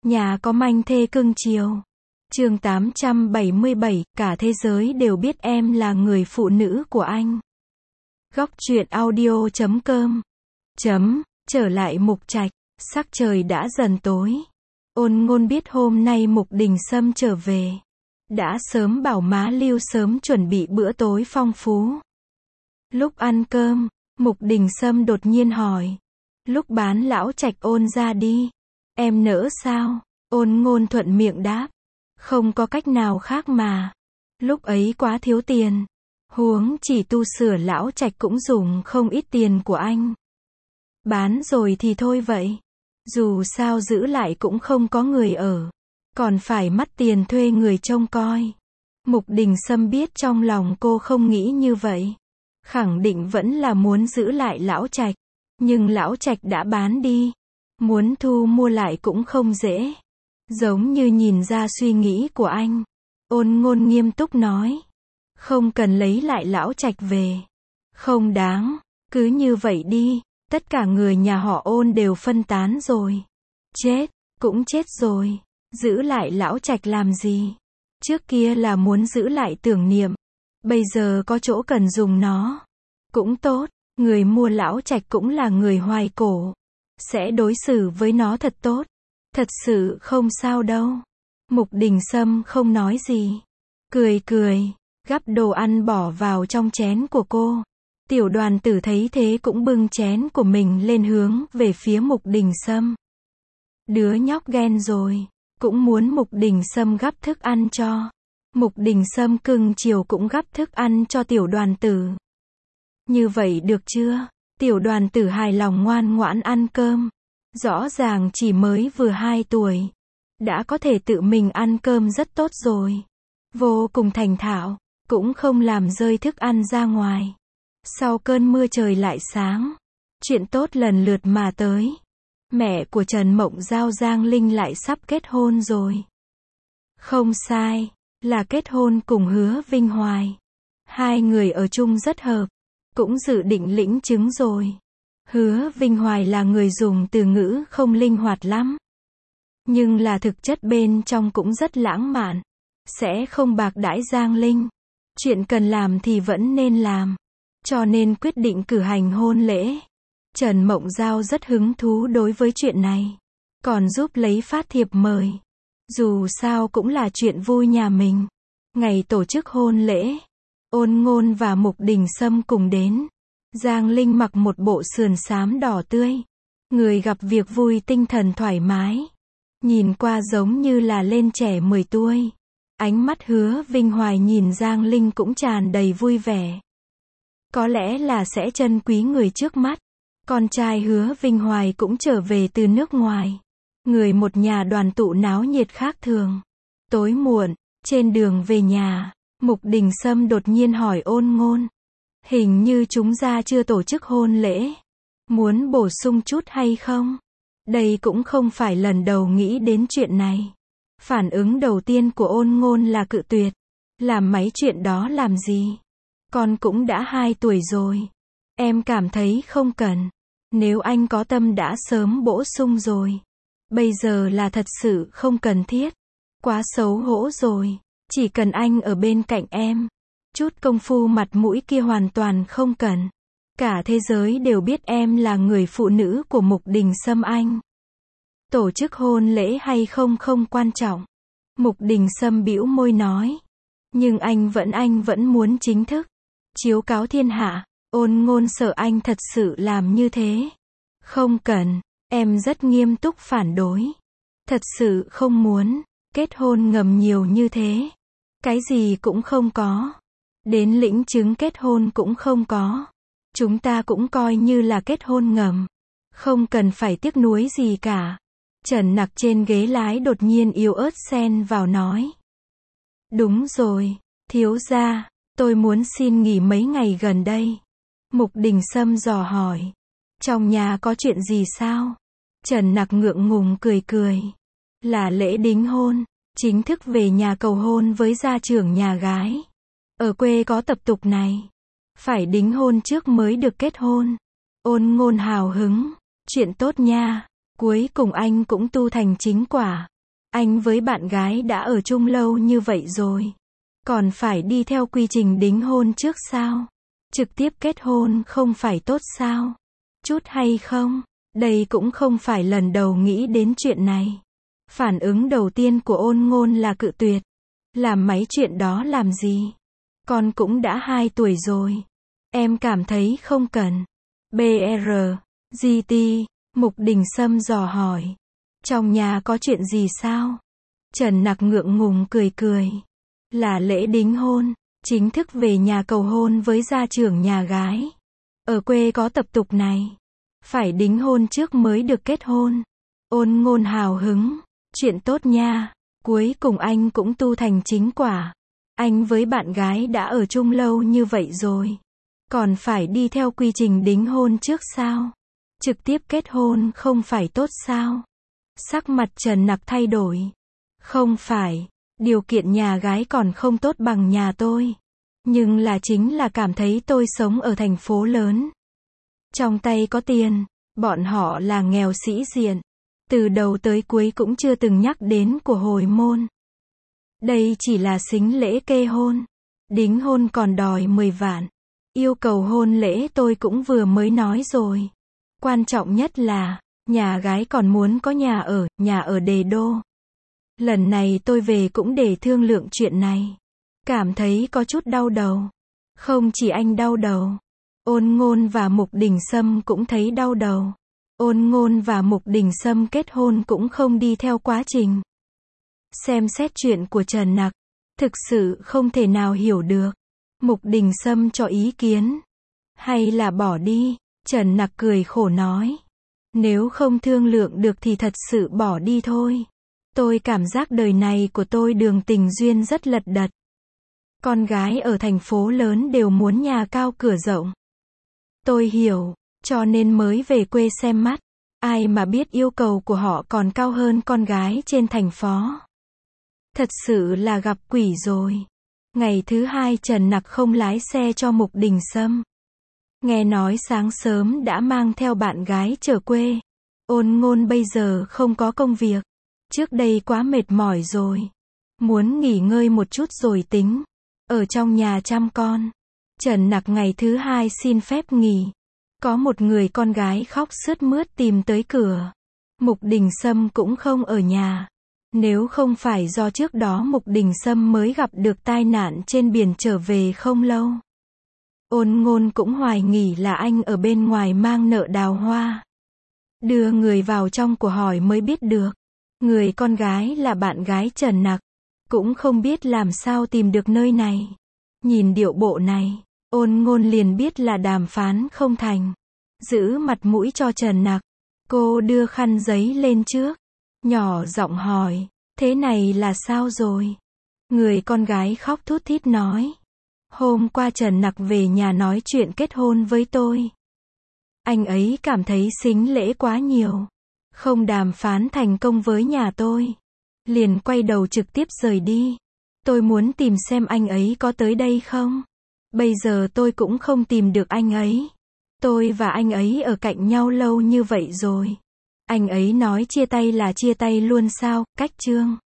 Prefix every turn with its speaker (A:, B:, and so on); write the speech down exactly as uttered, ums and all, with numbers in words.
A: Nhà có manh thê cưng chiều. Chương tám trăm bảy mươi bảy, cả thế giới đều biết em là người phụ nữ của anh. Góc truyện audio chấm com. Chấm, trở lại Mục Trạch, sắc trời đã dần tối. Ôn Ngôn biết hôm nay Mục Đình Sâm trở về. Đã sớm bảo má Lưu sớm chuẩn bị bữa tối phong phú. Lúc ăn cơm, Mục Đình Sâm đột nhiên hỏi. Lúc bán lão Trạch Ôn ra đi, em nỡ sao? Ôn Ngôn thuận miệng đáp. Không có cách nào khác mà. Lúc ấy quá thiếu tiền. Huống chỉ tu sửa lão Trạch cũng dùng không ít tiền của anh. Bán rồi thì thôi vậy. Dù sao giữ lại cũng không có người ở. Còn phải mất tiền thuê người trông coi. Mục Đình Sâm biết trong lòng cô không nghĩ như vậy. Khẳng định vẫn là muốn giữ lại lão Trạch. Nhưng lão Trạch đã bán đi. Muốn thu mua lại cũng không dễ. Giống như nhìn ra suy nghĩ của anh. Ôn Ngôn nghiêm túc nói. Không cần lấy lại lão Trạch về. Không đáng. Cứ như vậy đi. Tất cả người nhà họ Ôn đều phân tán rồi. Chết. Cũng chết rồi. Giữ lại lão Trạch làm gì? Trước kia là muốn giữ lại tưởng niệm. Bây giờ có chỗ cần dùng nó. Cũng tốt. Người mua lão Trạch cũng là người hoài cổ. Sẽ đối xử với nó thật tốt. Thật sự không sao đâu. Mục Đình Sâm không nói gì. Cười cười. Gắp đồ ăn bỏ vào trong chén của cô. Tiểu Đoàn Tử thấy thế cũng bưng chén của mình lên hướng về phía Mục Đình Sâm. Đứa nhóc ghen rồi. Cũng muốn Mục Đình Sâm gắp thức ăn cho. Mục Đình Sâm cưng chiều cũng gắp thức ăn cho Tiểu Đoàn Tử. Như vậy được chưa? Tiểu Đoàn Tử hài lòng ngoan ngoãn ăn cơm. Rõ ràng chỉ mới vừa hai tuổi. Đã có thể tự mình ăn cơm rất tốt rồi. Vô cùng thành thạo. Cũng không làm rơi thức ăn ra ngoài. Sau cơn mưa trời lại sáng. Chuyện tốt lần lượt mà tới. Mẹ của Trần Mộng Giao Giang Linh lại sắp kết hôn rồi. Không sai. Là kết hôn cùng Hứa Vinh Hoài. Hai người ở chung rất hợp. Cũng dự định lĩnh chứng rồi. Hứa Vinh Hoài là người dùng từ ngữ không linh hoạt lắm. Nhưng là thực chất bên trong cũng rất lãng mạn. Sẽ không bạc đãi Giang Linh. Chuyện cần làm thì vẫn nên làm. Cho nên quyết định cử hành hôn lễ. Trần Mộng Giao rất hứng thú đối với chuyện này. Còn giúp lấy phát thiệp mời. Dù sao cũng là chuyện vui nhà mình. Ngày tổ chức hôn lễ. Ôn Ngôn và Mục Đình Sâm cùng đến. Giang Linh mặc một bộ sườn xám đỏ tươi. Người gặp việc vui tinh thần thoải mái. Nhìn qua giống như là lên trẻ mười tuổi. Ánh mắt Hứa Vinh Hoài nhìn Giang Linh cũng tràn đầy vui vẻ. Có lẽ là sẽ trân quý người trước mắt. Con trai Hứa Vinh Hoài cũng trở về từ nước ngoài. Người một nhà đoàn tụ náo nhiệt khác thường. Tối muộn, trên đường về nhà, Mục Đình Sâm đột nhiên hỏi Ôn Ngôn. Hình như chúng ta chưa tổ chức hôn lễ. Muốn bổ sung chút hay không? Đây cũng không phải lần đầu nghĩ đến chuyện này. Phản ứng đầu tiên của Ôn Ngôn là cự tuyệt. Làm mấy chuyện đó làm gì? Con cũng đã hai tuổi rồi. Em cảm thấy không cần. Nếu anh có tâm đã sớm bổ sung rồi. Bây giờ là thật sự không cần thiết. Quá xấu hổ rồi. Chỉ cần anh ở bên cạnh em. Chút công phu mặt mũi kia hoàn toàn không cần. Cả thế giới đều biết em là người phụ nữ của Mục Đình Sâm anh. Tổ chức hôn lễ hay không không quan trọng. Mục Đình Sâm bĩu môi nói. Nhưng anh vẫn anh vẫn muốn chính thức. Chiếu cáo thiên hạ. Ôn Ngôn sợ anh thật sự làm như thế. Không cần. Em rất nghiêm túc phản đối. Thật sự không muốn. Kết hôn ngầm nhiều như thế. Cái gì cũng không có. Đến lĩnh chứng kết hôn cũng không có. Chúng ta cũng coi như là kết hôn ngầm. Không cần phải tiếc nuối gì cả. Trần Nặc trên ghế lái đột nhiên yếu ớt xen vào nói. Đúng rồi, thiếu gia, tôi muốn xin nghỉ mấy ngày gần đây. Mục Đình Sâm dò hỏi. Trong nhà có chuyện gì sao? Trần Nặc ngượng ngùng cười cười. Là lễ đính hôn, chính thức về nhà cầu hôn với gia trưởng nhà gái. Ở quê có tập tục này. Phải đính hôn trước mới được kết hôn. Ôn Ngôn hào hứng. Chuyện tốt nha. Cuối cùng anh cũng tu thành chính quả. Anh với bạn gái đã ở chung lâu như vậy rồi. Còn phải đi theo quy trình đính hôn trước sao? Trực tiếp kết hôn không phải tốt sao? Chút hay không? Đây cũng không phải lần đầu nghĩ đến chuyện này. Phản ứng đầu tiên của Ôn Ngôn là cự tuyệt. Làm mấy chuyện đó làm gì? Con cũng đã hai tuổi rồi. Em cảm thấy không cần. bê rờ, giê tê, Mục Đình Sâm dò hỏi. Trong nhà có chuyện gì sao? Trần Nặc ngượng ngùng cười cười. Là lễ đính hôn, chính thức về nhà cầu hôn với gia trưởng nhà gái. Ở quê có tập tục này. Phải đính hôn trước mới được kết hôn. Ôn Ngôn hào hứng. Chuyện tốt nha. Cuối cùng anh cũng tu thành chính quả. Anh với bạn gái đã ở chung lâu như vậy rồi. Còn phải đi theo quy trình đính hôn trước sao? Trực tiếp kết hôn không phải tốt sao? Sắc mặt Trần Nặc thay đổi. Không phải. Điều kiện nhà gái còn không tốt bằng nhà tôi. Nhưng là chính là cảm thấy tôi sống ở thành phố lớn. Trong tay có tiền. Bọn họ là nghèo sĩ diện. Từ đầu tới cuối cũng chưa từng nhắc đến của hồi môn. Đây chỉ là sính lễ kê hôn. Đính hôn còn đòi mười vạn. Yêu cầu hôn lễ tôi cũng vừa mới nói rồi. Quan trọng nhất là, nhà gái còn muốn có nhà ở, nhà ở Đề Đô. Lần này tôi về cũng để thương lượng chuyện này. Cảm thấy có chút đau đầu. Không chỉ anh đau đầu. Ôn Ngôn và Mục Đình Sâm cũng thấy đau đầu. Ôn Ngôn và Mục Đình Sâm kết hôn cũng không đi theo quá trình. Xem xét chuyện của Trần Nặc, thực sự không thể nào hiểu được. Mục Đình Sâm cho ý kiến. Hay là bỏ đi, Trần Nặc cười khổ nói. Nếu không thương lượng được thì thật sự bỏ đi thôi. Tôi cảm giác đời này của tôi đường tình duyên rất lật đật. Con gái ở thành phố lớn đều muốn nhà cao cửa rộng. Tôi hiểu, cho nên mới về quê xem mắt. Ai mà biết yêu cầu của họ còn cao hơn con gái trên thành phố. Thật sự là gặp quỷ rồi. Ngày thứ hai Trần Nặc không lái xe cho Mục Đình Sâm. Nghe nói sáng sớm đã mang theo bạn gái trở quê. Ôn Ngôn bây giờ không có công việc. Trước đây quá mệt mỏi rồi. Muốn nghỉ ngơi một chút rồi tính. Ở trong nhà chăm con. Trần Nặc ngày thứ hai xin phép nghỉ. Có một người con gái khóc sướt mướt tìm tới cửa. Mục Đình Sâm cũng không ở nhà. Nếu không phải do trước đó Mục Đình Sâm mới gặp được tai nạn trên biển trở về không lâu. Ôn Ngôn cũng hoài nghi là anh ở bên ngoài mang nợ đào hoa. Đưa người vào trong của hỏi mới biết được. Người con gái là bạn gái Trần Nặc. Cũng không biết làm sao tìm được nơi này. Nhìn điệu bộ này, Ôn Ngôn liền biết là đàm phán không thành. Giữ mặt mũi cho Trần Nặc. Cô đưa khăn giấy lên trước. Nhỏ giọng hỏi, thế này là sao rồi? Người con gái khóc thút thít nói. Hôm qua Trần Nặc về nhà nói chuyện kết hôn với tôi. Anh ấy cảm thấy sính lễ quá nhiều. Không đàm phán thành công với nhà tôi. Liền quay đầu trực tiếp rời đi. Tôi muốn tìm xem anh ấy có tới đây không. Bây giờ tôi cũng không tìm được anh ấy. Tôi và anh ấy ở cạnh nhau lâu như vậy rồi. Anh ấy nói chia tay là chia tay luôn sao, cách chương.